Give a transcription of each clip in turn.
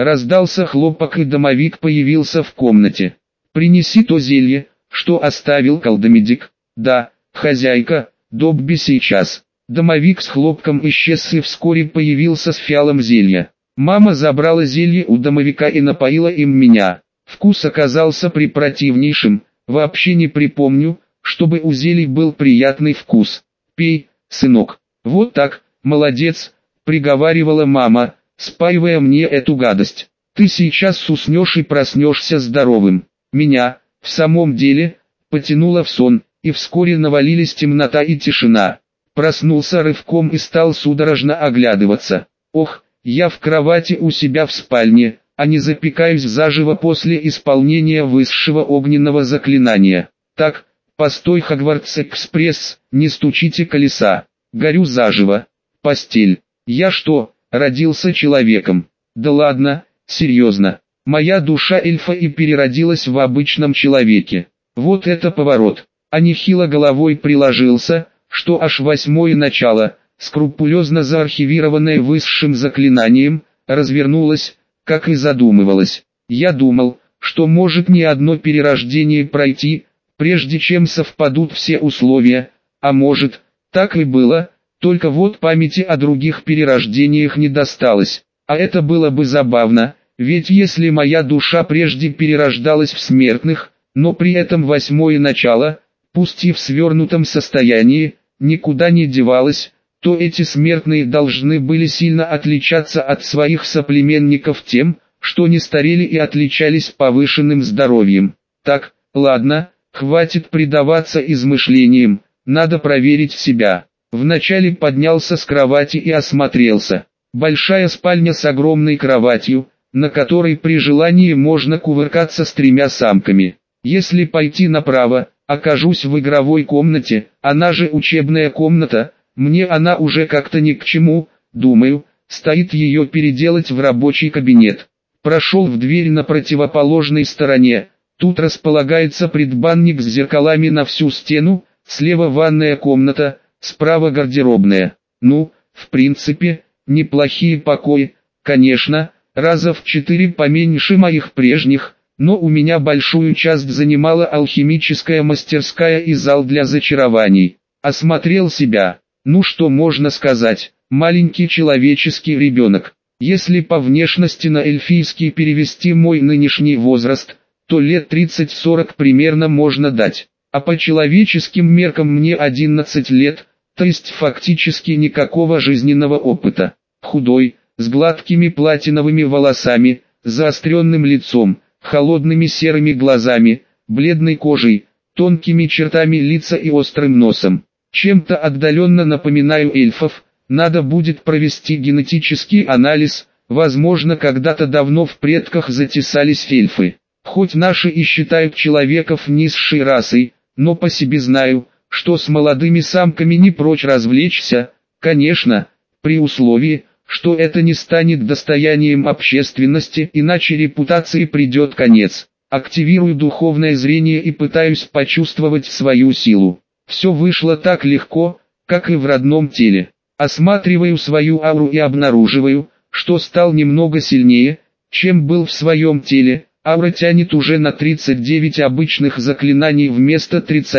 Раздался хлопок, и домовик появился в комнате. «Принеси то зелье, что оставил колдомедик». «Да, хозяйка, Добби сейчас». Домовик с хлопком исчез и вскоре появился с фиалом зелья. Мама забрала зелье у домовика и напоила им меня. Вкус оказался препротивнейшим, вообще не припомню, чтобы у зелий был приятный вкус. «Пей, сынок». «Вот так, молодец», — приговаривала мама, спаивая мне эту гадость. «Ты сейчас уснешь и проснешься здоровым». Меня, в самом деле, потянуло в сон, и вскоре навалились темнота и тишина. Проснулся рывком и стал судорожно оглядываться. Ох, я в кровати у себя в спальне, а не запекаюсь заживо после исполнения высшего огненного заклинания. Так, постой, Хогвартс-экспресс, не стучите колеса. Горю заживо. Постель. Я что, родился человеком? Да ладно, серьезно. Моя душа эльфа и переродилась в обычном человеке. Вот это поворот. А нехило головой приложился, что аж восьмое начало, скрупулезно заархивированное высшим заклинанием, развернулось, как и задумывалось. Я думал, что может не одно перерождение пройти, прежде чем совпадут все условия, а может, так и было, только вот памяти о других перерождениях не досталось. А это было бы забавно, ведь если моя душа прежде перерождалась в смертных, но при этом восьмое начало, пусть и в свернутом состоянии, никуда не девалось, то эти смертные должны были сильно отличаться от своих соплеменников тем, что не старели и отличались повышенным здоровьем. Так, ладно, хватит предаваться измышлениям, надо проверить себя. Вначале поднялся с кровати и осмотрелся. Большая спальня с огромной кроватью, на которой при желании можно кувыркаться с 3 самками. Если пойти направо, окажусь в игровой комнате, она же учебная комната, мне она уже как-то ни к чему, думаю, стоит ее переделать в рабочий кабинет. Прошел в дверь на противоположной стороне, тут располагается предбанник с зеркалами на всю стену, слева ванная комната, справа гардеробная. Ну, в принципе, неплохие покои, конечно, раза в 4 поменьше моих прежних, но у меня большую часть занимала алхимическая мастерская и зал для зачарований. Осмотрел себя, ну что можно сказать, маленький человеческий ребенок. Если по внешности на эльфийский перевести мой нынешний возраст, то лет 30-40 примерно можно дать. А по человеческим меркам мне 11 лет, то есть фактически никакого жизненного опыта. Худой, с гладкими платиновыми волосами, заостренным лицом, холодными серыми глазами, бледной кожей, тонкими чертами лица и острым носом. Чем-то отдаленно напоминаю эльфов, надо будет провести генетический анализ, возможно когда-то давно в предках затесались эльфы. Хоть наши и считают человеков низшей расой, но по себе знаю, что с молодыми самками не прочь развлечься, конечно, при условии, что это не станет достоянием общественности, иначе репутации придет конец. Активирую духовное зрение и пытаюсь почувствовать свою силу. Все вышло так легко, как и в родном теле. Осматриваю свою ауру и обнаруживаю, что стал немного сильнее, чем был в своем теле. Аура тянет уже на 39 обычных заклинаний вместо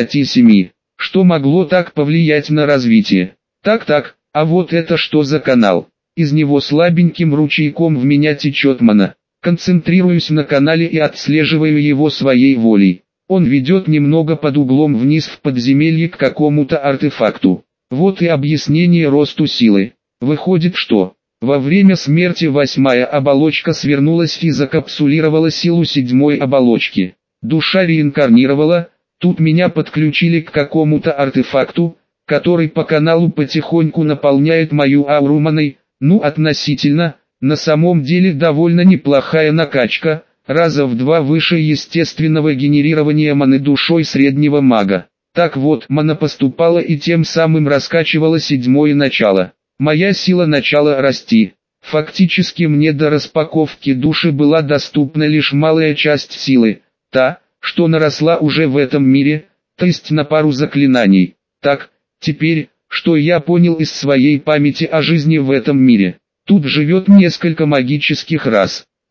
37. Что могло так повлиять на развитие? Так, а вот это что за канал? Из него слабеньким ручейком в меня течет мана. Концентрируюсь на канале и отслеживаю его своей волей. Он ведет немного под углом вниз в подземелье к какому-то артефакту. Вот и объяснение росту силы. Выходит, что во время смерти 8-я оболочка свернулась и закапсулировала силу 7-й оболочки. Душа реинкарнировала, тут меня подключили к какому-то артефакту, который по каналу потихоньку наполняет мою ауру маной. Ну относительно, на самом деле довольно неплохая накачка, раза в 2 выше естественного генерирования маны душой среднего мага. Так вот, мана поступала и тем самым раскачивала 7-е начало. Моя сила начала расти. Фактически мне до распаковки души была доступна лишь малая часть силы, та, что наросла уже в этом мире, то есть на пару заклинаний. Так, теперь, что я понял из своей памяти о жизни в этом мире. Тут живет несколько магических рас.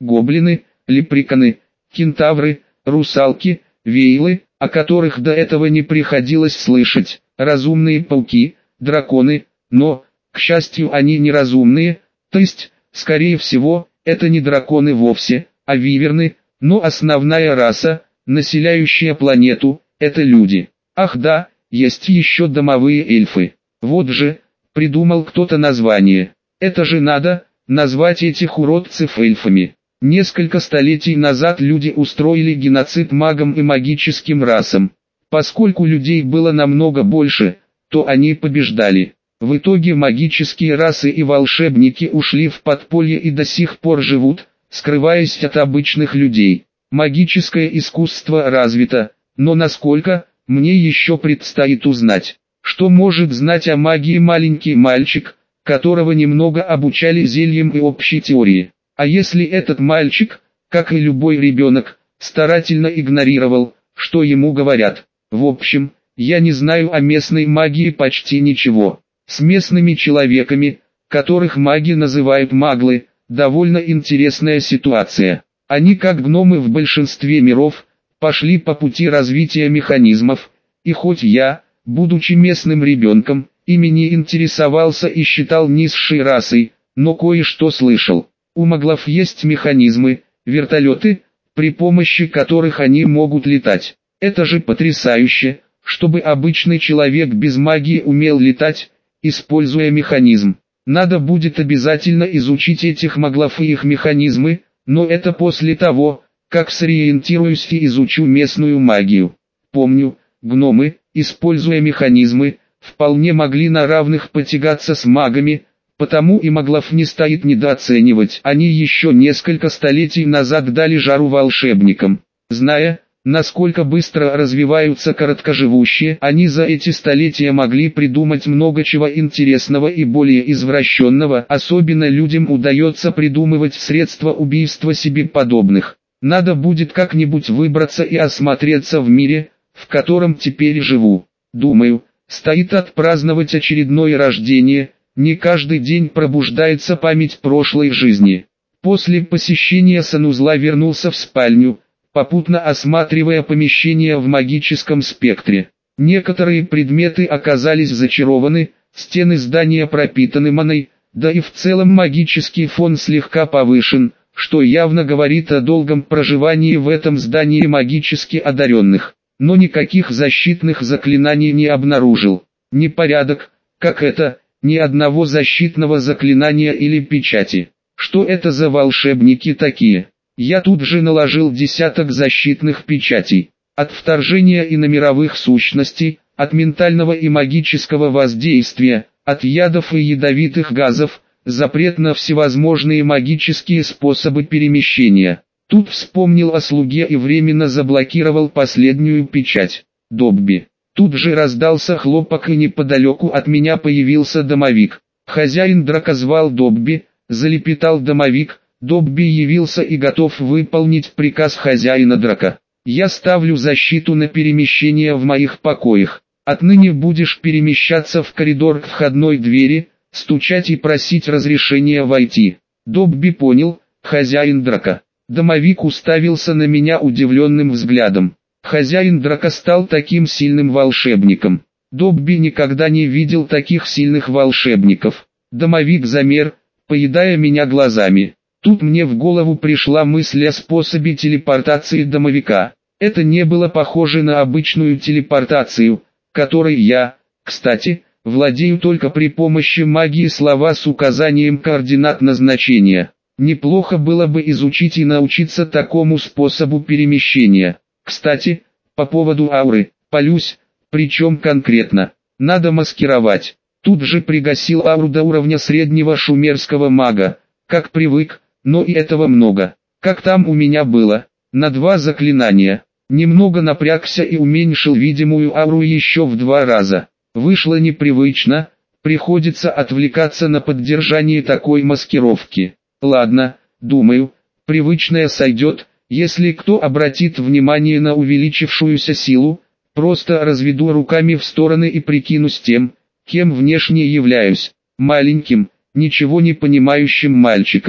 гоблины, лепреконы, кентавры, русалки, вейлы, о которых до этого не приходилось слышать, разумные пауки, драконы, но, к счастью, они неразумные, то есть, скорее всего, это не драконы вовсе, а виверны, но основная раса, населяющая планету, это люди. Ах да, есть еще домовые эльфы. Вот же, придумал кто-то название. Это же надо, назвать этих уродцев эльфами. Несколько столетий назад люди устроили геноцид магам и магическим расам. Поскольку людей было намного больше, то они побеждали. В итоге магические расы и волшебники ушли в подполье и до сих пор живут, скрываясь от обычных людей. Магическое искусство развито, но насколько, мне еще предстоит узнать. Что может знать о магии маленький мальчик, которого немного обучали зельям и общей теории? А если этот мальчик, как и любой ребенок, старательно игнорировал, что ему говорят? В общем, я не знаю о местной магии почти ничего. С местными человеками, которых маги называют маглы, довольно интересная ситуация. Они, как гномы в большинстве миров, пошли по пути развития механизмов, и хоть я, будучи местным ребенком, ими не интересовался и считал низшей расой, но кое-что слышал. У маглов есть механизмы, вертолеты, при помощи которых они могут летать. Это же потрясающе, чтобы обычный человек без магии умел летать, используя механизм. Надо будет обязательно изучить этих маглов и их механизмы, но это после того, как сориентируюсь и изучу местную магию. Помню, гномы, используя механизмы, вполне могли на равных потягаться с магами, потому и маглов не стоит недооценивать. Они еще несколько столетий назад дали жару волшебникам. Зная, насколько быстро развиваются короткоживущие, они за эти столетия могли придумать много чего интересного и более извращенного. Особенно людям удается придумывать средства убийства себе подобных. Надо будет как-нибудь выбраться и осмотреться в мире, в котором теперь живу. Думаю, стоит отпраздновать очередное рождение, не каждый день пробуждается память прошлой жизни. После посещения санузла вернулся в спальню, попутно осматривая помещения в магическом спектре. Некоторые предметы оказались зачарованы, стены здания пропитаны маной, да и в целом магический фон слегка повышен, что явно говорит о долгом проживании в этом здании магически одаренных. Но никаких защитных заклинаний не обнаружил. Непорядок, как это, ни одного защитного заклинания или печати. Что это за волшебники такие? Я тут же наложил десяток защитных печатей. От вторжения иномировых сущностей, от ментального и магического воздействия, от ядов и ядовитых газов, запрет на всевозможные магические способы перемещения. Тут вспомнил о слуге и временно заблокировал последнюю печать. Добби. Тут же раздался хлопок и неподалеку от меня появился домовик. Хозяин драка звал Добби, залепетал домовик. Добби явился и готов выполнить приказ хозяина драка. Я ставлю защиту на перемещение в моих покоях. Отныне будешь перемещаться в коридор к входной двери, стучать и просить разрешения войти. Добби понял, хозяин драка. Домовик уставился на меня удивленным взглядом. Хозяин драка стал таким сильным волшебником. Добби никогда не видел таких сильных волшебников. Домовик замер, поедая меня глазами. Тут мне в голову пришла мысль о способе телепортации домовика. Это не было похоже на обычную телепортацию, которой я, кстати, владею только при помощи магии слова с указанием координат назначения. Неплохо было бы изучить и научиться такому способу перемещения. Кстати, по поводу ауры, палюсь, причем конкретно. Надо маскировать. Тут же пригасил ауру до уровня среднего шумерского мага, как привык, но и этого много. Как там у меня было, на 2 заклинания. Немного напрягся и уменьшил видимую ауру еще в 2 раза. Вышло непривычно, приходится отвлекаться на поддержание такой маскировки. Ладно, думаю, привычное сойдет, если кто обратит внимание на увеличившуюся силу, просто разведу руками в стороны и прикинусь тем, кем внешне являюсь, маленьким, ничего не понимающим мальчиком.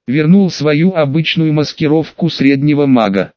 вернул свою обычную маскировку среднего мага.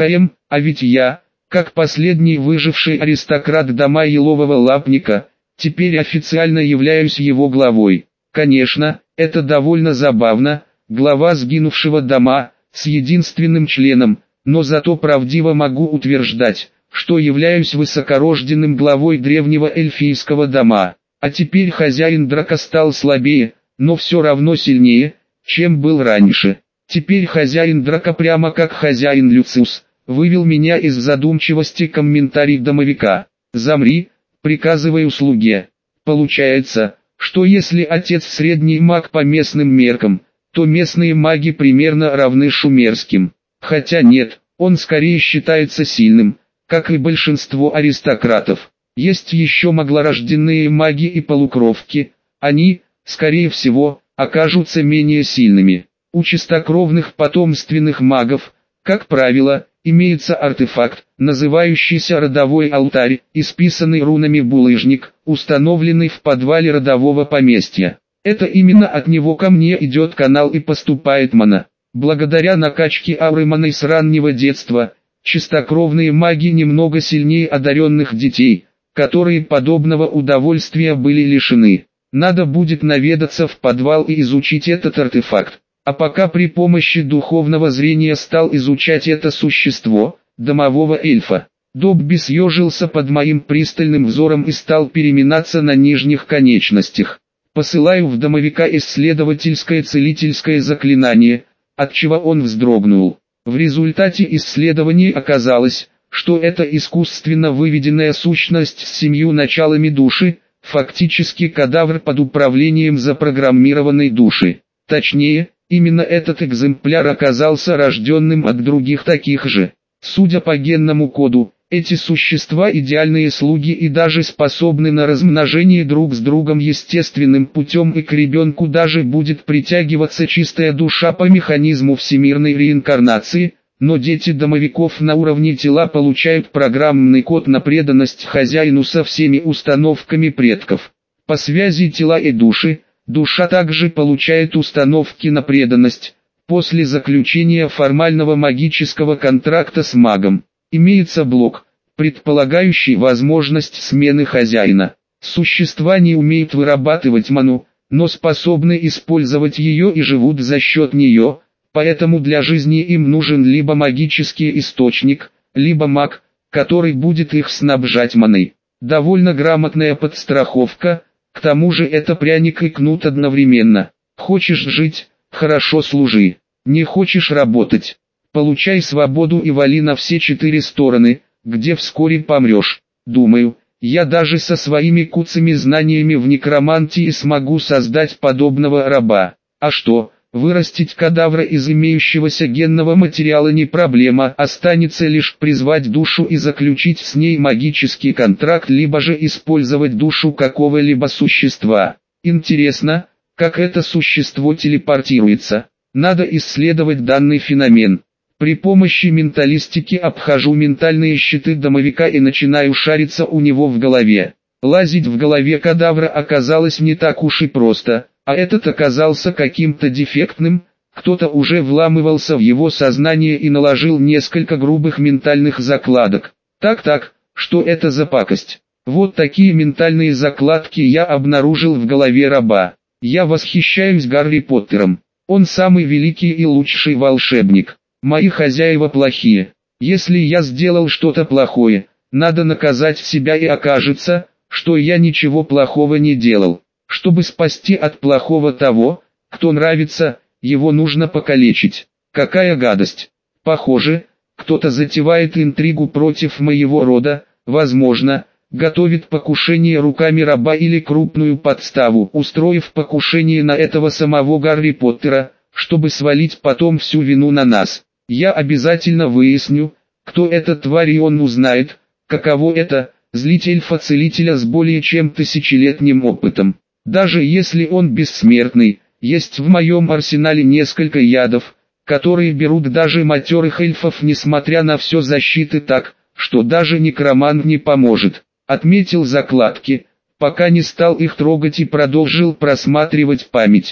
А ведь я, как последний выживший аристократ дома Елового Лапника, теперь официально являюсь его главой. Конечно, это довольно забавно, глава сгинувшего дома, с единственным членом, но зато правдиво могу утверждать, что являюсь высокорожденным главой древнего эльфийского дома. А теперь хозяин Драка стал слабее, но все равно сильнее, чем был раньше. Теперь хозяин Драка, прямо как хозяин Люциус, вывел меня из задумчивости комментарий домовика. «Замри», приказываю слуге. Получается, что если отец средний маг по местным меркам, то местные маги примерно равны шумерским. Хотя нет, он скорее считается сильным, как и большинство аристократов. Есть еще маглорожденные маги и полукровки, они, скорее всего, окажутся менее сильными. У чистокровных потомственных магов, как правило, имеется артефакт, называющийся родовой алтарь, исписанный рунами булыжник, установленный в подвале родового поместья. Это именно от него ко мне идет канал и поступает мана. Благодаря накачке ауры маной с раннего детства, чистокровные маги немного сильнее одаренных детей, которые подобного удовольствия были лишены. Надо будет наведаться в подвал и изучить этот артефакт. А пока при помощи духовного зрения стал изучать это существо, домового эльфа. Добби съежился под моим пристальным взором и стал переминаться на нижних конечностях. Посылаю в домовика исследовательское целительское заклинание, отчего он вздрогнул. В результате исследования оказалось, что это искусственно выведенная сущность с 7 началами души, фактически кадавр под управлением запрограммированной души. Точнее, именно этот экземпляр оказался рожденным от других таких же. Судя по генному коду, эти существа идеальные слуги и даже способны на размножение друг с другом естественным путем, и к ребенку даже будет притягиваться чистая душа по механизму всемирной реинкарнации, но дети домовиков на уровне тела получают программный код на преданность хозяину со всеми установками предков. По связи тела и души, душа также получает установки на преданность, после заключения формального магического контракта с магом. Имеется блок, предполагающий возможность смены хозяина. Существа не умеют вырабатывать ману, но способны использовать ее и живут за счет нее, поэтому для жизни им нужен либо магический источник, либо маг, который будет их снабжать маной. Довольно грамотная подстраховка, к тому же это пряник и кнут одновременно. Хочешь жить, хорошо служи, не хочешь работать. Получай свободу и вали на все 4 стороны, где вскоре помрешь. Думаю, я даже со своими куцами знаниями в некромантии смогу создать подобного раба. А что, вырастить кадавра из имеющегося генного материала не проблема, останется лишь призвать душу и заключить с ней магический контракт, либо же использовать душу какого-либо существа. Интересно, как это существо телепортируется? Надо исследовать данный феномен. При помощи менталистики обхожу ментальные щиты домовика и начинаю шариться у него в голове. Лазить в голове кадавра оказалось не так уж и просто, а этот оказался каким-то дефектным, кто-то уже вламывался в его сознание и наложил несколько грубых ментальных закладок. Так, что это за пакость? Вот такие ментальные закладки я обнаружил в голове раба. Я восхищаюсь Гарри Поттером. Он самый великий и лучший волшебник. Мои хозяева плохие. Если я сделал что-то плохое, надо наказать себя, и окажется, что я ничего плохого не делал. Чтобы спасти от плохого того, кто нравится, его нужно покалечить. Какая гадость. Похоже, кто-то затевает интригу против моего рода, возможно, готовит покушение руками раба или крупную подставу, устроив покушение на этого самого Гарри Поттера, чтобы свалить потом всю вину на нас. Я обязательно выясню, кто эта тварь, и он узнает, каково это – злить эльфа-целителя с более чем 1000-летним опытом. Даже если он бессмертный, есть в моем арсенале несколько ядов, которые берут даже матерых эльфов, несмотря на все защиты, так, что даже некромант не поможет. Отметил закладки, пока не стал их трогать, и продолжил просматривать память.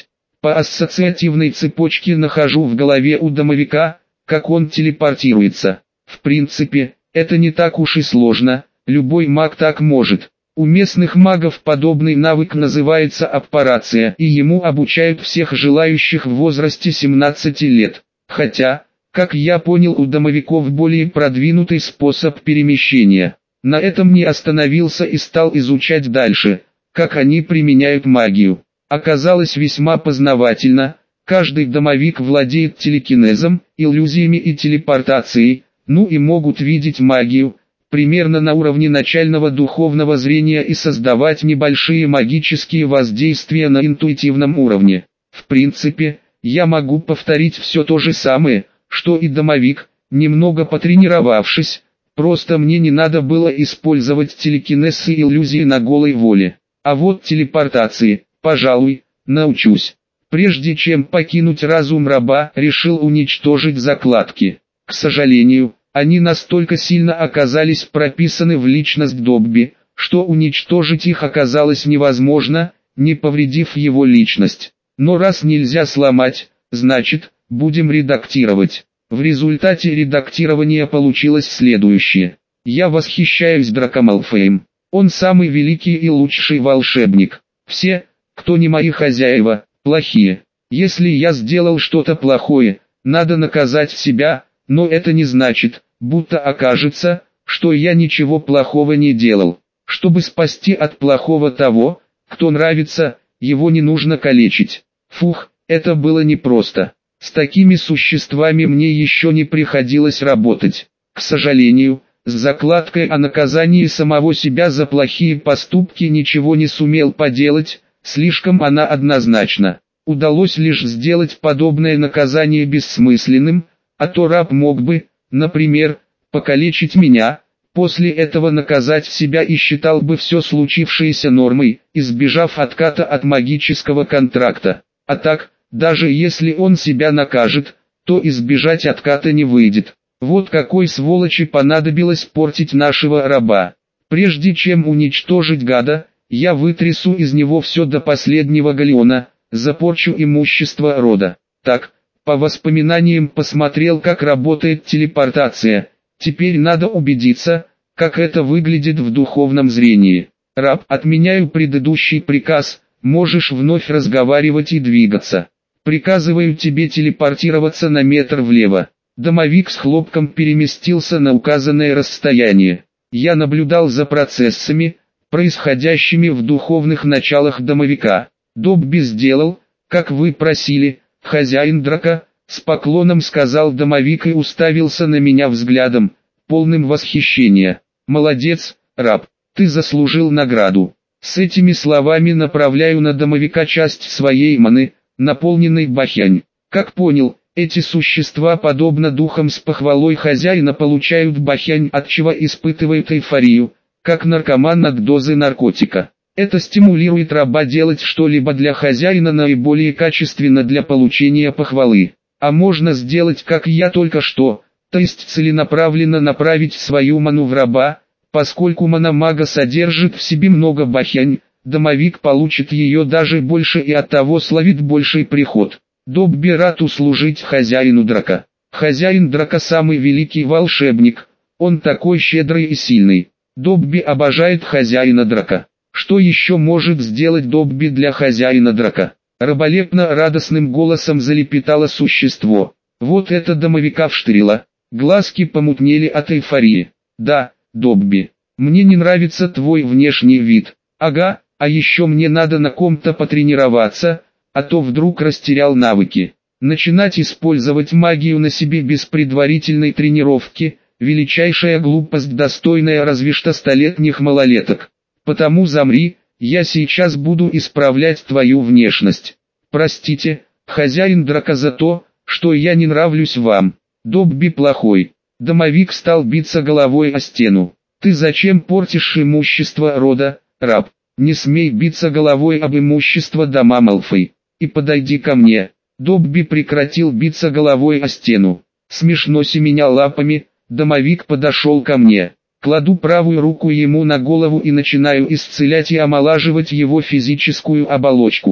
По ассоциативной цепочке нахожу в голове у домовика, как он телепортируется. В принципе, это не так уж и сложно, любой маг так может. У местных магов подобный навык называется аппарация, и ему обучают всех желающих в возрасте 17 лет. Хотя, как я понял, у домовиков более продвинутый способ перемещения. На этом не остановился и стал изучать дальше, как они применяют магию. Оказалось весьма познавательно. Каждый домовик владеет телекинезом, иллюзиями и телепортацией, ну и могут видеть магию, примерно на уровне начального духовного зрения, и создавать небольшие магические воздействия на интуитивном уровне. В принципе, я могу повторить все то же самое, что и домовик, немного потренировавшись, просто мне не надо было использовать телекинез и иллюзии на голой воле. А вот телепортации, пожалуй, научусь. Прежде чем покинуть разум раба, решил уничтожить закладки. К сожалению, они настолько сильно оказались прописаны в личность Добби, что уничтожить их оказалось невозможно, не повредив его личность. Но раз нельзя сломать, значит, будем редактировать. В результате редактирования получилось следующее. Я восхищаюсь Драко Малфоем. Он самый великий и лучший волшебник. Все, кто не мои хозяева, плохие. Если я сделал что-то плохое, надо наказать себя, но это не значит, будто окажется, что я ничего плохого не делал. Чтобы спасти от плохого того, кто нравится, его не нужно калечить. Фух, это было непросто. С такими существами мне еще не приходилось работать. К сожалению, с закладкой о наказании самого себя за плохие поступки ничего не сумел поделать, слишком она однозначна. Удалось лишь сделать подобное наказание бессмысленным, а то раб мог бы, например, покалечить меня, после этого наказать себя и считал бы все случившееся нормой, избежав отката от магического контракта. А так, даже если он себя накажет, то избежать отката не выйдет. Вот какой сволочи понадобилось портить нашего раба. Прежде чем уничтожить гада, я вытрясу из него все до последнего галеона, запорчу имущество рода. Так, по воспоминаниям посмотрел, как работает телепортация. Теперь надо убедиться, как это выглядит в духовном зрении. Раб, отменяю предыдущий приказ, можешь вновь разговаривать и двигаться. Приказываю тебе телепортироваться на метр влево. Домовик с хлопком переместился на указанное расстояние. Я наблюдал за процессами, происходящими в духовных началах домовика. Добби сделал, как вы просили, хозяин Драко, с поклоном сказал домовик и уставился на меня взглядом, полным восхищения. Молодец, раб, ты заслужил награду. С этими словами направляю на домовика часть своей маны, наполненной бахянь. Как понял, эти существа, подобно духам с похвалой хозяина, получают бахянь, от чего испытывают эйфорию, как наркоман от дозы наркотика. Это стимулирует раба делать что-либо для хозяина наиболее качественно для получения похвалы. А можно сделать, как я только что, то есть целенаправленно направить свою ману в раба, поскольку мана мага содержит в себе много бахянь, домовик получит ее даже больше и оттого словит больший приход. Добби рад услужить хозяину Драко. Хозяин Драко самый великий волшебник, он такой щедрый и сильный. Добби обожает хозяина Драко. Что еще может сделать Добби для хозяина Драко? Раболепно радостным голосом залепетало существо. Вот это домовика вштырило. Глазки помутнели от эйфории. Да, Добби, мне не нравится твой внешний вид. Ага, а еще мне надо на ком-то потренироваться, а то вдруг растерял навыки. Начинать использовать магию на себе без предварительной тренировки – величайшая глупость, достойная разве что столетних малолеток. Потому замри, я сейчас буду исправлять твою внешность. Простите, хозяин Драко, за то, что я не нравлюсь вам. Добби плохой. Домовик стал биться головой о стену. Ты зачем портишь имущество рода, раб? Не смей биться головой об имущество дома Малфой. И подойди ко мне. Добби прекратил биться головой о стену. Смешно семеня лапами, домовик подошел ко мне. Кладу правую руку ему на голову и начинаю исцелять и омолаживать его физическую оболочку.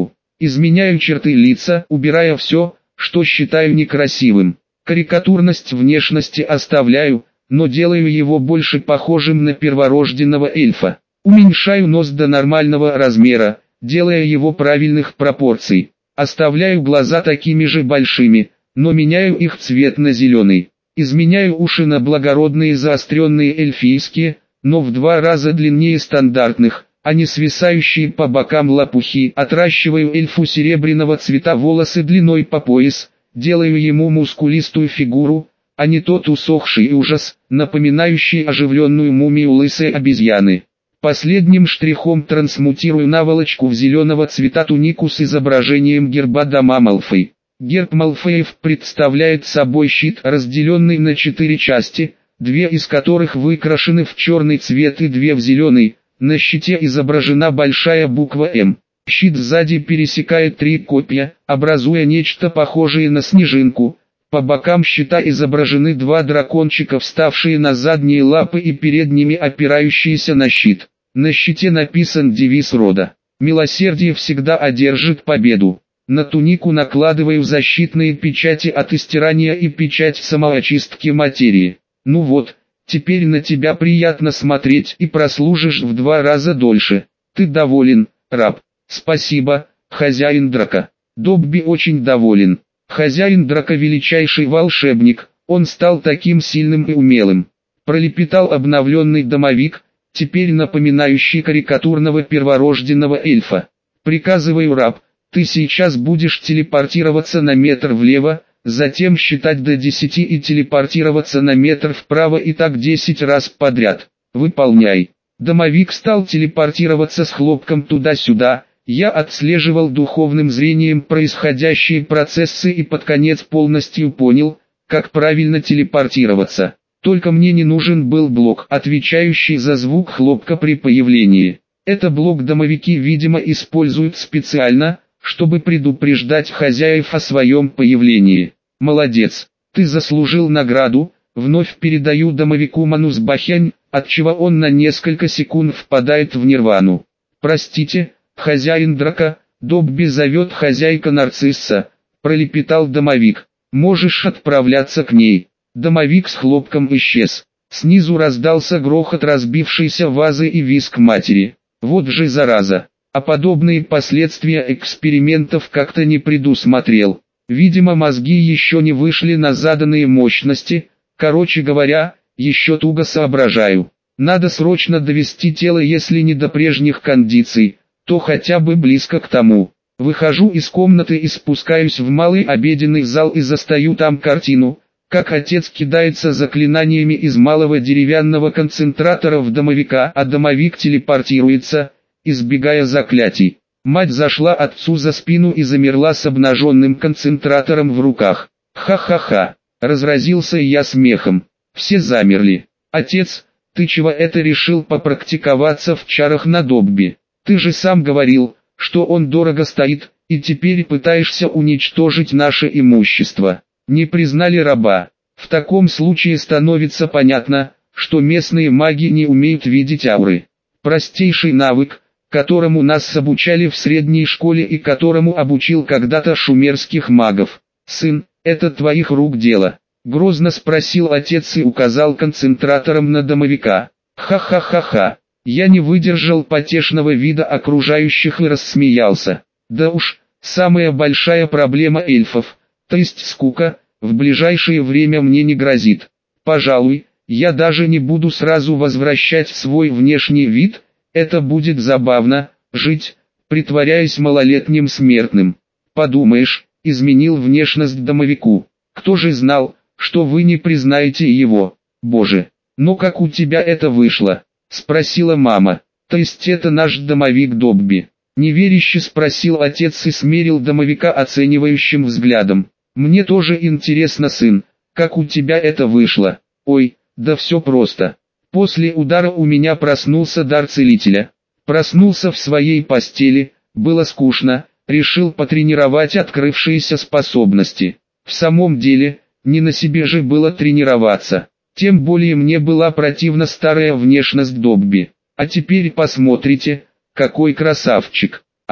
Изменяю черты лица, убирая все, что считаю некрасивым. Карикатурность внешности оставляю, но делаю его больше похожим на перворожденного эльфа. Уменьшаю нос до нормального размера, делая его правильных пропорций. Оставляю глаза такими же большими, но меняю их цвет на зеленый. Изменяю уши на благородные заостренные эльфийские, но в 2 раза длиннее стандартных, а не свисающие по бокам лопухи. Отращиваю эльфу серебряного цвета волосы длиной по пояс, делаю ему мускулистую фигуру, а не тот усохший ужас, напоминающий оживленную мумию лысой обезьяны. Последним штрихом трансмутирую наволочку в зеленого цвета тунику с изображением герба дома Малфой. Герб Малфоев представляет собой щит, разделенный на 4 части, 2 из которых выкрашены в черный цвет и 2 в зеленый. На щите изображена большая буква «М». Щит сзади пересекает 3 копья, образуя нечто похожее на снежинку. По бокам щита изображены 2 дракончика, вставшие на задние лапы и перед ними опирающиеся на щит. На щите написан девиз рода: «Милосердие всегда одержит победу». На тунику накладываю защитные печати от истирания и печать самоочистки материи. Ну вот, теперь на тебя приятно смотреть и прослужишь в 2 раза дольше. Ты доволен, раб? Спасибо, хозяин Драка. Добби очень доволен. Хозяин Драка величайший волшебник, он стал таким сильным и умелым. Пролепетал обновленный домовик, теперь напоминающий карикатурного перворожденного эльфа. Приказываю, раб, ты сейчас будешь телепортироваться на метр влево, затем считать до 10 и телепортироваться на метр вправо, и так 10 раз подряд. Выполняй. Домовик стал телепортироваться с хлопком туда-сюда. Я отслеживал духовным зрением происходящие процессы и под конец полностью понял, как правильно телепортироваться. Только мне не нужен был блок, отвечающий за звук хлопка при появлении. Это блок домовики, видимо, используют специально, чтобы предупреждать хозяев о своем появлении. Молодец, ты заслужил награду. Вновь передаю домовику Манусбахянь, отчего он на несколько секунд впадает в нирвану. Простите, хозяин Драка, Добби зовет хозяйка Нарцисса, пролепетал домовик. Можешь отправляться к ней. Домовик с хлопком исчез. Снизу раздался грохот разбившейся вазы и визг матери. Вот же зараза. А подобные последствия экспериментов как-то не предусмотрел. Видимо, мозги еще не вышли на заданные мощности. Короче говоря, еще туго соображаю. Надо срочно довести тело, если не до прежних кондиций, то хотя бы близко к тому. Выхожу из комнаты и спускаюсь в малый обеденный зал и застаю там картину, как отец кидается заклинаниями из малого деревянного концентратора в домовика, а домовик телепортируется, избегая заклятий. Мать зашла отцу за спину и замерла с обнаженным концентратором в руках. Ха-ха-ха, разразился я смехом. Все замерли. Отец, ты чего это решил попрактиковаться в чарах на Добби? Ты же сам говорил, что он дорого стоит, и теперь пытаешься уничтожить наше имущество. Не признали раба. В таком случае становится понятно, что местные маги не умеют видеть ауры. Простейший навык, которому нас обучали в средней школе и которому обучил когда-то шумерских магов. Сын, это твоих рук дело. Грозно спросил отец и указал концентратором на домовика. Ха-ха-ха-ха. Я не выдержал потешного вида окружающих и рассмеялся. Да уж, самая большая проблема эльфов, то есть скука, в ближайшее время мне не грозит. Пожалуй, я даже не буду сразу возвращать свой внешний вид, это будет забавно, жить, притворяясь малолетним смертным. Подумаешь, изменил внешность домовику. Кто же знал, что вы не признаете его? Боже, но как у тебя это вышло? Спросила мама. То есть это наш домовик Добби? Неверяще спросил отец и смерил домовика оценивающим взглядом. Мне тоже интересно, сын, как у тебя это вышло? Ой, да все просто. После удара у меня проснулся дар целителя. Проснулся в своей постели, было скучно, решил потренировать открывшиеся способности. В самом деле, не на себе же было тренироваться. Тем более мне была противна старая внешность Добби. А теперь посмотрите, какой красавчик. Ах,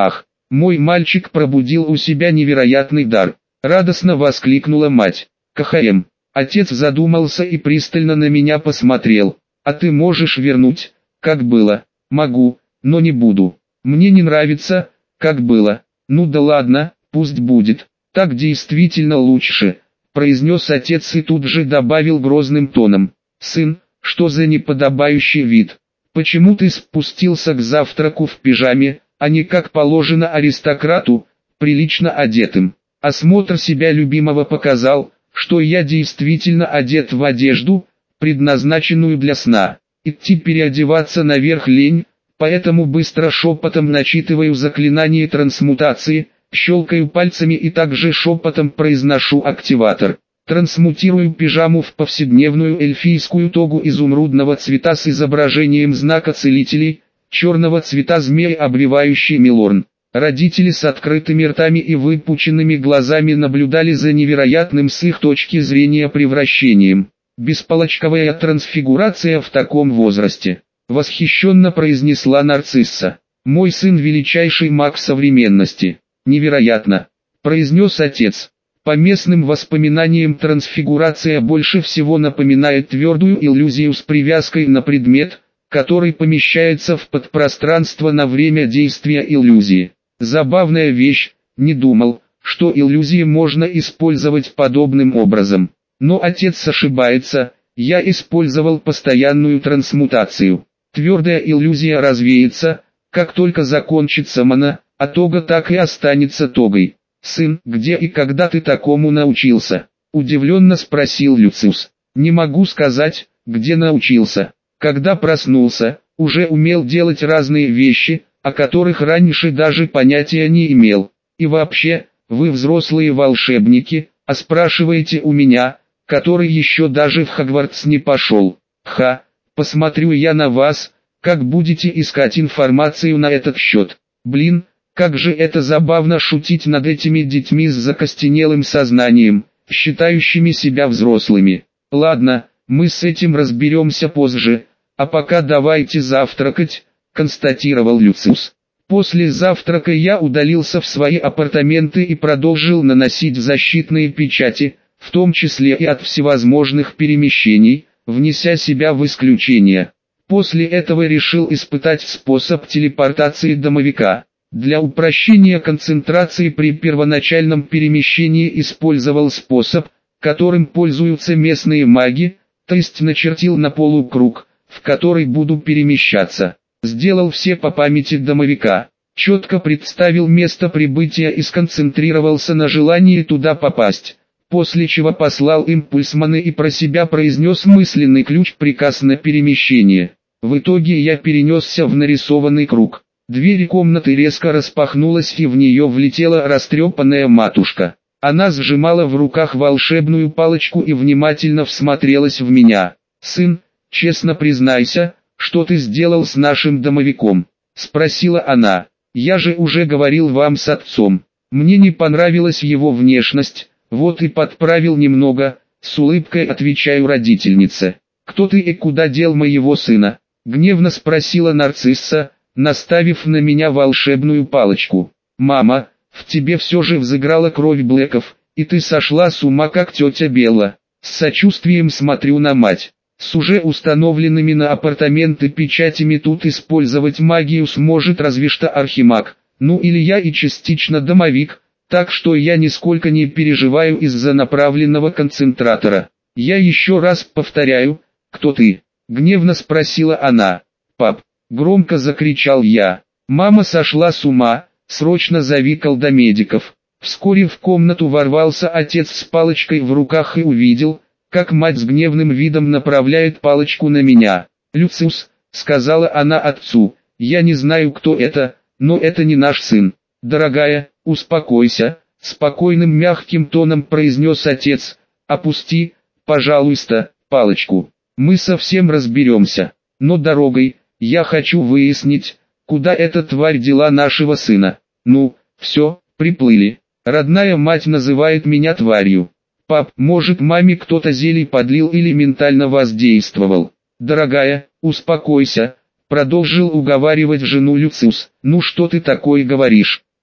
Мой мальчик пробудил у себя невероятный дар. Радостно воскликнула мать. КХМ. Отец задумался и пристально на меня посмотрел. А ты можешь вернуть, как было? Могу, но не буду. Мне не нравится, как было. Ну да ладно, пусть будет. Так действительно лучше, произнес отец и тут же добавил грозным тоном. Сын, что за неподобающий вид? Почему ты спустился к завтраку в пижаме, а не как положено аристократу, прилично одетым? Осмотр себя любимого показал, что я действительно одет в одежду, предназначенную для сна. Идти переодеваться наверх лень, поэтому быстро шепотом начитываю заклинание трансмутации, щелкаю пальцами и также шепотом произношу активатор. Трансмутирую пижаму в повседневную эльфийскую тогу изумрудного цвета с изображением знака целителей, черного цвета змеи, обвивающий Милорн. Родители с открытыми ртами и выпученными глазами наблюдали за невероятным с их точки зрения превращением. Бесполочковая трансфигурация в таком возрасте. Восхищенно произнесла нарцисса. Мой сын величайший маг современности. Невероятно, произнес отец. По местным воспоминаниям трансфигурация больше всего напоминает твердую иллюзию с привязкой на предмет, который помещается в подпространство на время действия иллюзии. Забавная вещь, не думал, что иллюзии можно использовать подобным образом. Но отец ошибается, я использовал постоянную трансмутацию. Твердая иллюзия развеется, как только закончится мана, а тога так и останется тогой. «Сын, где и когда ты такому научился?» – удивленно спросил Люциус. «Не могу сказать, где научился. Когда проснулся, уже умел делать разные вещи, о которых раньше даже понятия не имел. И вообще, вы взрослые волшебники, а спрашиваете у меня, который еще даже в Хогвартс не пошел. Ха, посмотрю я на вас, как будете искать информацию на этот счет. Блин, как же это забавно шутить над этими детьми с закостенелым сознанием, считающими себя взрослыми. Ладно, мы с этим разберемся позже, а пока давайте завтракать, констатировал Люциус. После завтрака я удалился в свои апартаменты и продолжил наносить защитные печати, в том числе и от всевозможных перемещений, внеся себя в исключение. После этого решил испытать способ телепортации домовика. Для упрощения концентрации при первоначальном перемещении использовал способ, которым пользуются местные маги, то есть начертил на полу круг, в который буду перемещаться. Сделал все по памяти домовика, четко представил место прибытия и сконцентрировался на желании туда попасть, после чего послал импульс маны и про себя произнес мысленный ключ-приказ на перемещение. В итоге я перенесся в нарисованный круг. Дверь комнаты резко распахнулась и в нее влетела растрепанная матушка. Она сжимала в руках волшебную палочку и внимательно всмотрелась в меня. «Сын, честно признайся, что ты сделал с нашим домовиком?» – спросила она. «Я же уже говорил вам с отцом. Мне не понравилась его внешность, вот и подправил немного», – с улыбкой отвечаю родительнице. «Кто ты и куда дел моего сына?» – гневно спросила нарцисса, наставив на меня волшебную палочку. «Мама, в тебе все же взыграла кровь Блэков, и ты сошла с ума как тетя Белла». С сочувствием смотрю на мать. С уже установленными на апартаменты печатями тут использовать магию сможет разве что архимаг, ну или я и частично домовик, так что я нисколько не переживаю из-за направленного концентратора. «Я еще раз повторяю, кто ты?» – гневно спросила она. «Пап!» – громко закричал я. «Мама сошла с ума, срочно зови колдомедиков». Вскоре в комнату ворвался отец с палочкой в руках и увидел, как мать с гневным видом направляет палочку на меня. «Люциус», — сказала она отцу, — «я не знаю, кто это, но это не наш сын». «Дорогая, успокойся», — спокойным мягким тоном произнес отец, — «опусти, пожалуйста, палочку. Мы совсем разберемся. Но дорогой, я хочу выяснить, куда эта тварь дела нашего сына». «Ну, все, приплыли. Родная мать называет меня тварью. Пап, может маме кто-то зелий подлил или ментально воздействовал?» «Дорогая, успокойся», — продолжил уговаривать жену Люциус. «Ну что ты такое говоришь?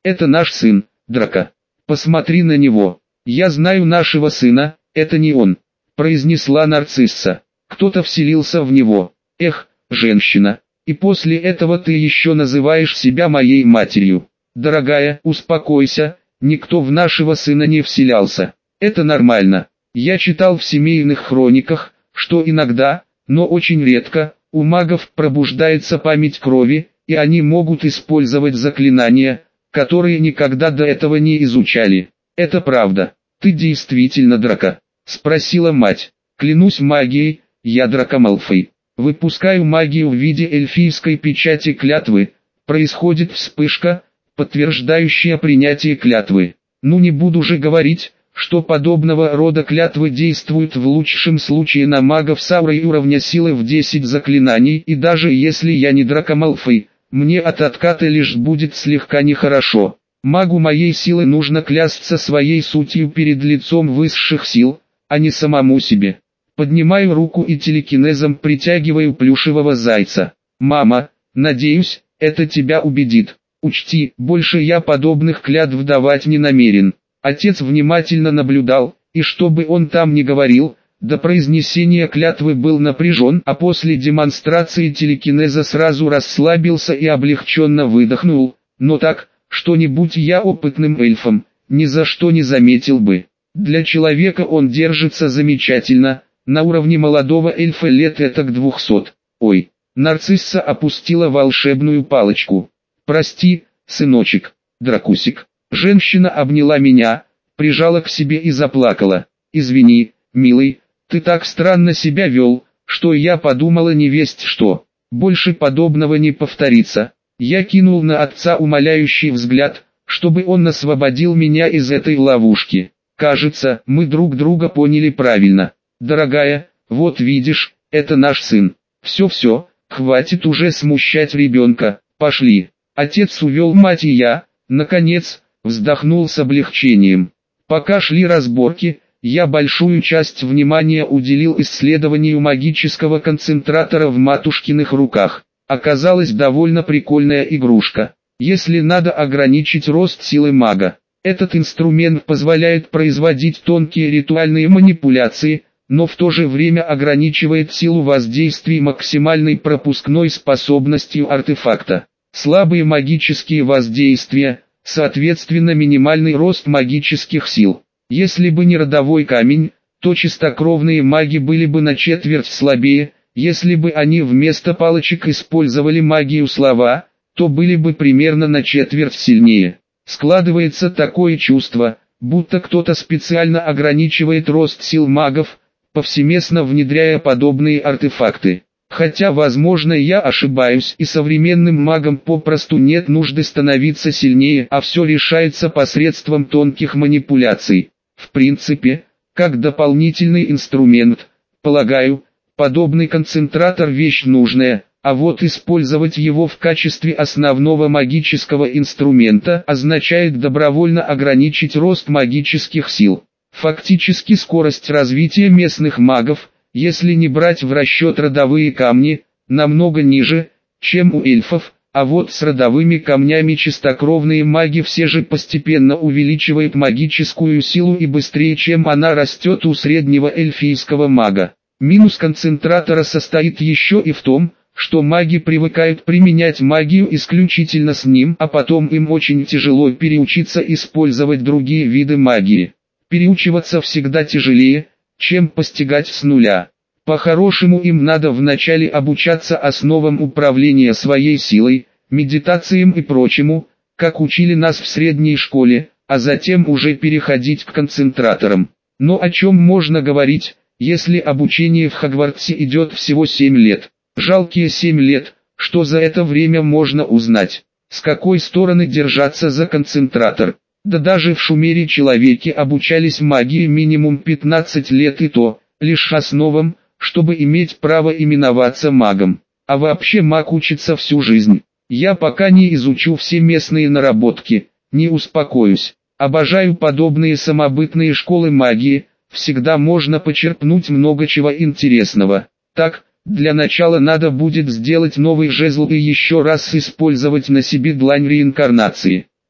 Это наш сын, Драко. Посмотри на него. Я знаю нашего сына, это не он, произнесла нарцисса. Кто-то вселился в него. Эх, женщина. И после этого ты еще называешь себя моей матерью. Дорогая, успокойся, никто в нашего сына не вселялся. Это нормально. Я читал в семейных хрониках, что иногда, но очень редко, у магов пробуждается память крови, и они могут использовать заклинания, которые никогда до этого не изучали. Это правда. Ты действительно Драко? Спросила мать. Клянусь магией, я Драко Малфой. Выпускаю магию в виде эльфийской печати клятвы. Происходит вспышка, подтверждающая принятие клятвы. Ну не буду же говорить, что подобного рода клятвы действуют в лучшем случае на магов с аурой уровня силы в 10 заклинаний, и даже если я не Драко Малфой, мне от отката лишь будет слегка нехорошо. Магу моей силы нужно клясться своей сутью перед лицом высших сил, а не самому себе. Поднимаю руку и телекинезом притягиваю плюшевого зайца. Мама, надеюсь, это тебя убедит. Учти, больше я подобных клятв давать не намерен. Отец внимательно наблюдал, и что бы он там ни говорил, до произнесения клятвы был напряжен, а после демонстрации телекинеза сразу расслабился и облегченно выдохнул, но так, что-нибудь я опытным эльфом, ни за что не заметил бы. Для человека он держится замечательно, на уровне молодого эльфа лет этак 200. Ой, нарцисса опустила волшебную палочку. Прости, сыночек, дракусик. Женщина обняла меня, прижала к себе и заплакала. Извини, милый, ты так странно себя вел, что я подумала невесть что. Больше подобного не повторится. Я кинул на отца умоляющий взгляд, чтобы он освободил меня из этой ловушки. Кажется, мы друг друга поняли правильно. Дорогая, вот видишь, это наш сын. Все, хватит уже смущать ребенка, пошли. Отец увел мать и я, наконец, вздохнул с облегчением. Пока шли разборки, я большую часть внимания уделил исследованию магического концентратора в матушкиных руках. Оказалась довольно прикольная игрушка. Если надо ограничить рост силы мага, этот инструмент позволяет производить тонкие ритуальные манипуляции, но в то же время ограничивает силу воздействия максимальной пропускной способностью артефакта. Слабые магические воздействия, соответственно минимальный рост магических сил. Если бы не родовой камень, то чистокровные маги были бы на четверть слабее. Если бы они вместо палочек использовали магию слова, то были бы примерно на четверть сильнее. Складывается такое чувство, будто кто-то специально ограничивает рост сил магов, повсеместно внедряя подобные артефакты. Хотя возможно я ошибаюсь и современным магам попросту нет нужды становиться сильнее, а все решается посредством тонких манипуляций. В принципе, как дополнительный инструмент, полагаю, подобный концентратор вещь нужная, а вот использовать его в качестве основного магического инструмента означает добровольно ограничить рост магических сил. Фактически скорость развития местных магов, если не брать в расчет родовые камни, намного ниже, чем у эльфов, а вот с родовыми камнями чистокровные маги все же постепенно увеличивают магическую силу и быстрее, чем она растет у среднего эльфийского мага. Минус концентратора состоит еще и в том, что маги привыкают применять магию исключительно с ним, а потом им очень тяжело переучиться использовать другие виды магии. Переучиваться всегда тяжелее, чем постигать с нуля. По-хорошему им надо вначале обучаться основам управления своей силой, медитациям и прочему, как учили нас в средней школе, а затем уже переходить к концентраторам. Но о чем можно говорить, если обучение в Хогвартсе идет всего 7 лет? Жалкие 7 лет, что за это время можно узнать, с какой стороны держаться за концентратор. Да даже в Шумере человеки обучались магии минимум 15 лет и то, лишь основам, чтобы иметь право именоваться магом. А вообще маг учится всю жизнь. Я пока не изучу все местные наработки, не успокоюсь. Обожаю подобные самобытные школы магии, всегда можно почерпнуть много чего интересного. Так, для начала надо будет сделать новый жезл и еще раз использовать на себе длань реинкарнации.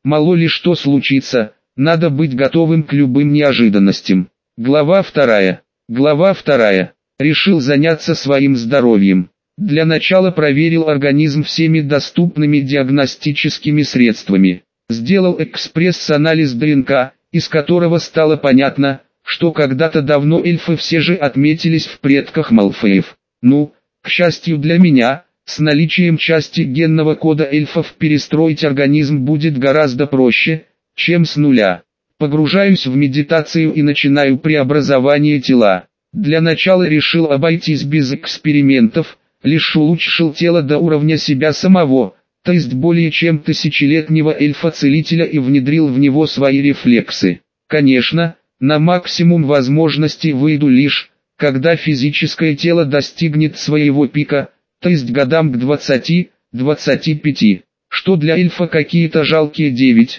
Мало ли что случится, надо быть готовым к любым неожиданностям. Глава 2. Глава 2. Решил заняться своим здоровьем. Для начала проверил организм всеми доступными диагностическими средствами. Сделал экспресс-анализ ДНК, из которого стало понятно, что когда-то давно эльфы все же отметились в предках Малфоев. Ну, к счастью для меня, с наличием части генного кода эльфов перестроить организм будет гораздо проще, чем с нуля. Погружаюсь в медитацию и начинаю преобразование тела. Для начала решил обойтись без экспериментов, лишь улучшил тело до уровня себя самого, то есть более чем тысячелетнего эльфа-целителя, и внедрил в него свои рефлексы. Конечно, на максимум возможностей выйду лишь, когда физическое тело достигнет своего пика, то есть годам к 20-25, что для эльфа какие-то жалкие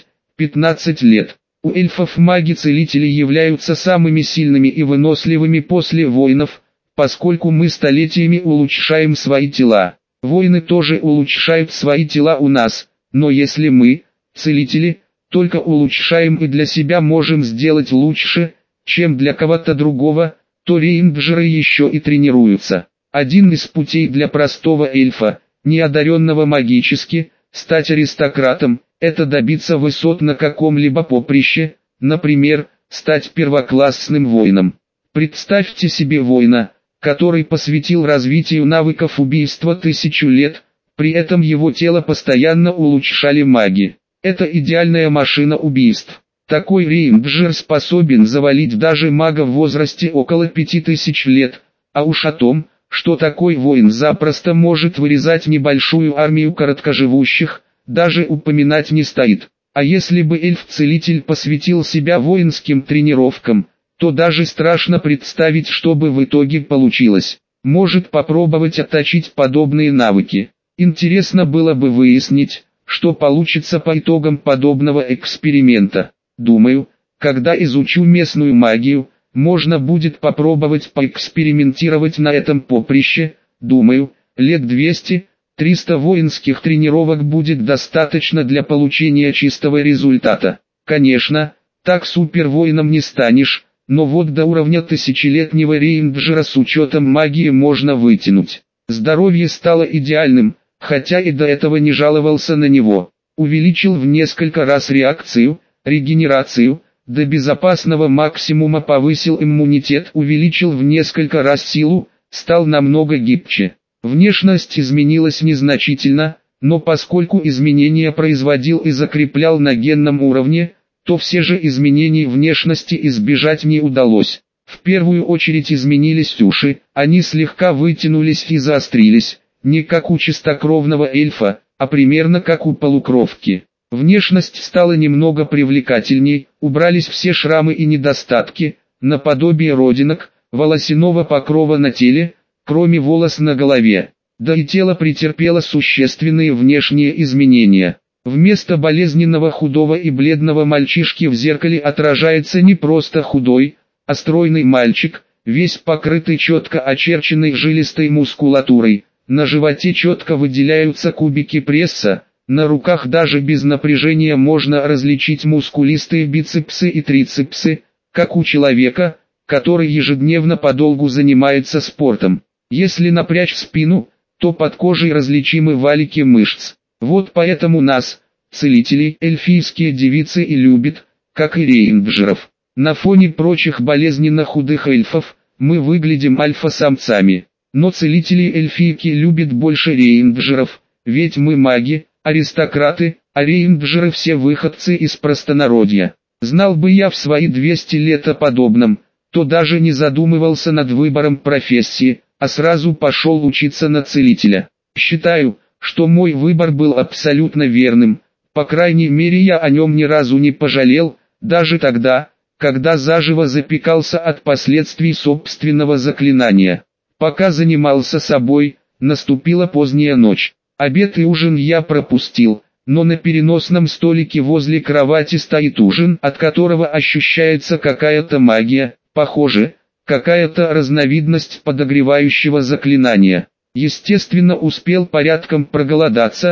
9-15 лет. У эльфов маги-целители являются самыми сильными и выносливыми после воинов, поскольку мы столетиями улучшаем свои тела. Воины тоже улучшают свои тела у нас, но если мы, целители, только улучшаем и для себя можем сделать лучше, чем для кого-то другого, то рейнджеры еще и тренируются. Один из путей для простого эльфа, не одаренного магически, стать аристократом, это добиться высот на каком-либо поприще, например, стать первоклассным воином. Представьте себе воина, который посвятил развитию навыков убийства 1000 лет, при этом его тело постоянно улучшали маги. Это идеальная машина убийств. Такой рейнджер способен завалить даже мага в возрасте около 5000 лет, а уж о том, что такой воин запросто может вырезать небольшую армию короткоживущих, даже упоминать не стоит. А если бы эльф-целитель посвятил себя воинским тренировкам, то даже страшно представить, что бы в итоге получилось. Может попробовать отточить подобные навыки. Интересно было бы выяснить, что получится по итогам подобного эксперимента. Думаю, когда изучу местную магию, можно будет попробовать поэкспериментировать на этом поприще. Думаю, лет 200-300 воинских тренировок будет достаточно для получения чистого результата. Конечно, так супервоином не станешь, но вот до уровня тысячелетнего рейнджера с учетом магии можно вытянуть. Здоровье стало идеальным, хотя и до этого не жаловался на него. Увеличил в несколько раз реакцию, регенерацию, до безопасного максимума повысил иммунитет, увеличил в несколько раз силу, стал намного гибче. Внешность изменилась незначительно, но поскольку изменения производил и закреплял на генном уровне, то все же изменений внешности избежать не удалось. В первую очередь изменились уши, они слегка вытянулись и заострились, не как у чистокровного эльфа, а примерно как у полукровки. Внешность стала немного привлекательней, убрались все шрамы и недостатки, наподобие родинок, волосяного покрова на теле, кроме волос на голове. Да и тело претерпело существенные внешние изменения. Вместо болезненного худого и бледного мальчишки в зеркале отражается не просто худой, а стройный мальчик, весь покрытый четко очерченной жилистой мускулатурой. На животе четко выделяются кубики пресса, на руках даже без напряжения можно различить мускулистые бицепсы и трицепсы, как у человека, который ежедневно подолгу занимается спортом. Если напрячь спину, то под кожей различимы валики мышц. Вот поэтому нас, целителей, эльфийские девицы и любят, как и рейнджеров. На фоне прочих болезненно худых эльфов, мы выглядим альфа-самцами. Но целители эльфийки любят больше рейнджеров, ведь мы маги, аристократы, а рейнджеры все выходцы из простонародья. Знал бы я в свои 200 лет о подобном, то даже не задумывался над выбором профессии, а сразу пошел учиться на целителя. Считаю, что мой выбор был абсолютно верным, по крайней мере я о нем ни разу не пожалел, даже тогда, когда заживо запекался от последствий собственного заклинания. Пока занимался собой, наступила поздняя ночь. Обед и ужин я пропустил, но на переносном столике возле кровати стоит ужин, от которого ощущается какая-то магия, похоже, какая-то разновидность подогревающего заклинания. Естественно, успел порядком проголодаться,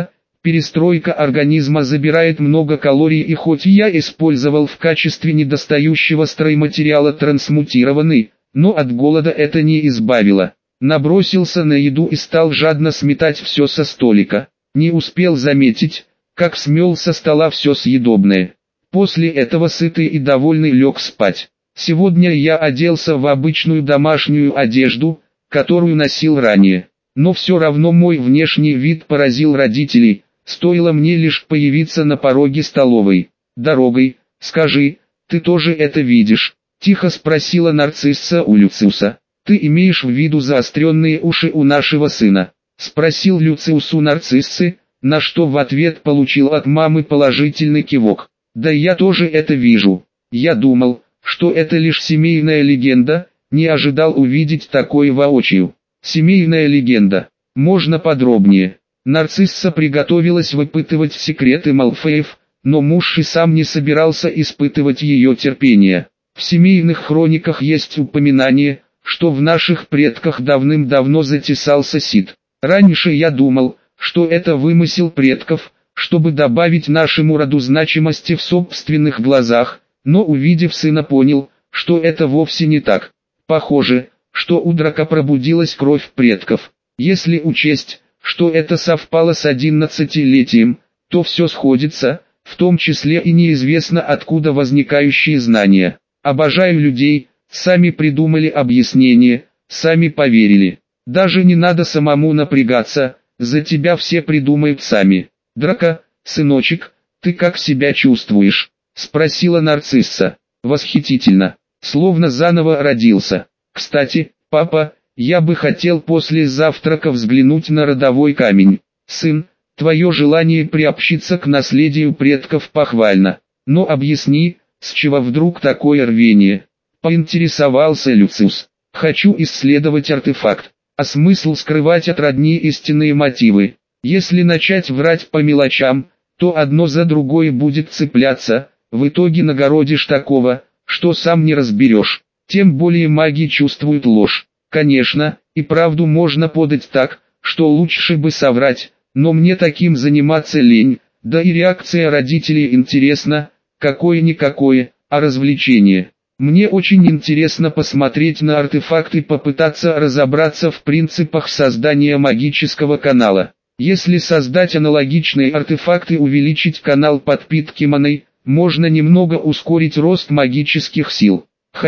Перестройка организма забирает много калорий, и хоть я использовал в качестве недостающего стройматериала трансмутированный, но от голода это не избавило. Набросился на еду и стал жадно сметать все со столика. Не успел заметить, как смел со стола все съедобное. После этого сытый и довольный лег спать. Сегодня я оделся в обычную домашнюю одежду, которую носил ранее. Но все равно мой внешний вид поразил родителей, стоило мне лишь появиться на пороге столовой. «Дорогой, скажи, ты тоже это видишь?» – тихо спросила нарцисса у Люциуса. «Ты имеешь в виду заостренные уши у нашего сына?» – спросил Люциус у нарциссы, на что в ответ получил от мамы положительный кивок. «Да я тоже это вижу. Я думал, что это лишь семейная легенда, не ожидал увидеть такое воочию». «Семейная легенда. Можно подробнее?» Нарцисса приготовилась выпытывать секреты Малфеев, но муж и сам не собирался испытывать ее терпение. В семейных хрониках есть упоминание, что в наших предках давным-давно затесался Сид. Раньше я думал, что это вымысел предков, чтобы добавить нашему роду значимости в собственных глазах, но увидев сына понял, что это вовсе не так. Похоже, что у Драка пробудилась кровь предков. Если учесть, что это совпало с 11-летием, то все сходится, в том числе и неизвестно откуда возникающие знания. Обожаю людей, сами придумали объяснение, сами поверили. Даже не надо самому напрягаться, за тебя все придумают сами. «Драка, сыночек, ты как себя чувствуешь?» – спросила нарцисса. «Восхитительно, словно заново родился. Кстати, папа, я бы хотел после завтрака взглянуть на родовой камень. Сын, твое желание приобщиться к наследию предков похвально. Но объясни, с чего вдруг такое рвение?» – поинтересовался Люциус. «Хочу исследовать артефакт, а смысл скрывать от родни истинные мотивы. Если начать врать по мелочам, то одно за другое будет цепляться, в итоге нагородишь такого, что сам не разберешь. Тем более маги чувствуют ложь. Конечно, и правду можно подать так, что лучше бы соврать, но мне таким заниматься лень, да и реакция родителей интересна, какое-никакое, а развлечение. Мне очень интересно посмотреть на артефакт и попытаться разобраться в принципах создания магического канала. Если создать аналогичные артефакты и увеличить канал подпитки маной, можно немного ускорить рост магических сил.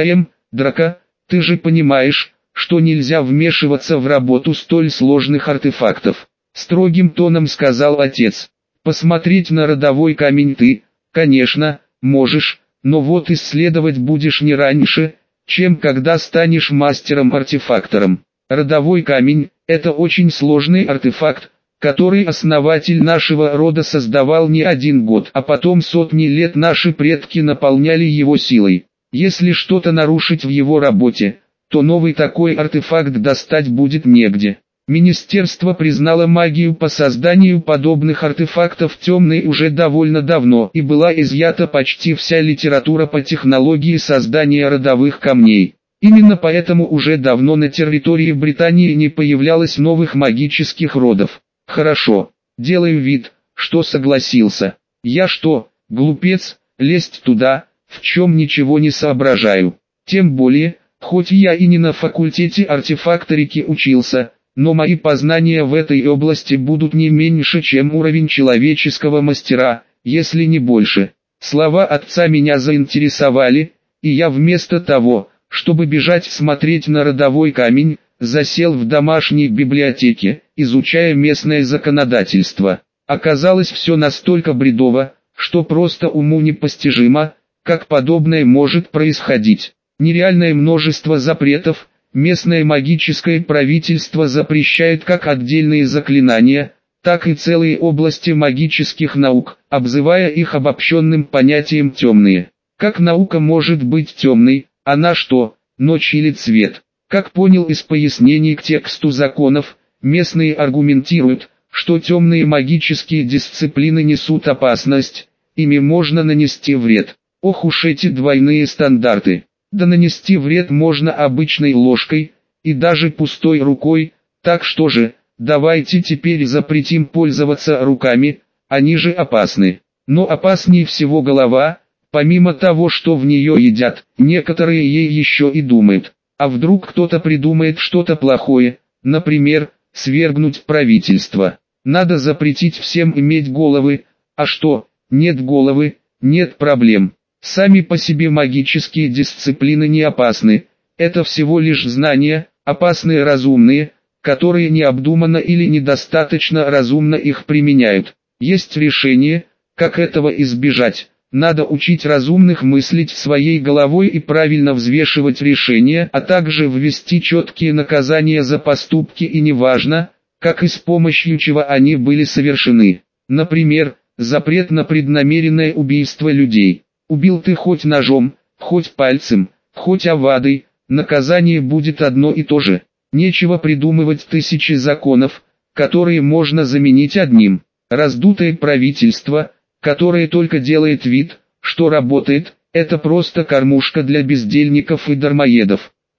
Драка, ты же понимаешь, что нельзя вмешиваться в работу столь сложных артефактов. Строгим тоном сказал отец. Посмотреть на родовой камень ты, конечно, можешь, но вот исследовать будешь не раньше, чем когда станешь мастером-артефактором. Родовой камень – это очень сложный артефакт, который основатель нашего рода создавал не один год, а потом сотни лет наши предки наполняли его силой. Если что-то нарушить в его работе, то новый такой артефакт достать будет негде. Министерство признало магию по созданию подобных артефактов темной уже довольно давно, и была изъята почти вся литература по технологии создания родовых камней. Именно поэтому уже давно на территории Британии не появлялось новых магических родов. Хорошо, делаю вид, что согласился. Я что, глупец, лезть туда, в чем ничего не соображаю. Тем более, хоть я и не на факультете артефакторики учился, но мои познания в этой области будут не меньше, чем уровень человеческого мастера, если не больше. Слова отца меня заинтересовали, и я вместо того, чтобы бежать смотреть на родовой камень, засел в домашней библиотеке, изучая местное законодательство. Оказалось все настолько бредово, что просто уму непостижимо, как подобное может происходить. Нереальное множество запретов, местное магическое правительство запрещает как отдельные заклинания, так и целые области магических наук, обзывая их обобщенным понятием «темные». Как наука может быть темной, она что, ночь или цвет? Как понял из пояснений к тексту законов, местные аргументируют, что темные магические дисциплины несут опасность, ими можно нанести вред. Ох уж эти двойные стандарты. Да нанести вред можно обычной ложкой, и даже пустой рукой, так что же, давайте теперь запретим пользоваться руками, они же опасны. Но опаснее всего голова, помимо того, что в нее едят, некоторые ей еще и думают. А вдруг кто-то придумает что-то плохое, например, свергнуть правительство. Надо запретить всем иметь головы, а что, нет головы, нет проблем. Сами по себе магические дисциплины не опасны, это всего лишь знания, опасные разумные, которые необдуманно или недостаточно разумно их применяют. Есть решение, как этого избежать. Надо учить разумных мыслить своей головой и правильно взвешивать решения, а также ввести четкие наказания за поступки и неважно, как и с помощью чего они были совершены. Например, запрет на преднамеренное убийство людей. Убил ты хоть ножом, хоть пальцем, хоть овадой, наказание будет одно и то же. Нечего придумывать тысячи законов, которые можно заменить одним. Раздутое правительство, которое только делает вид, что работает, это просто кормушка для бездельников и дармоедов.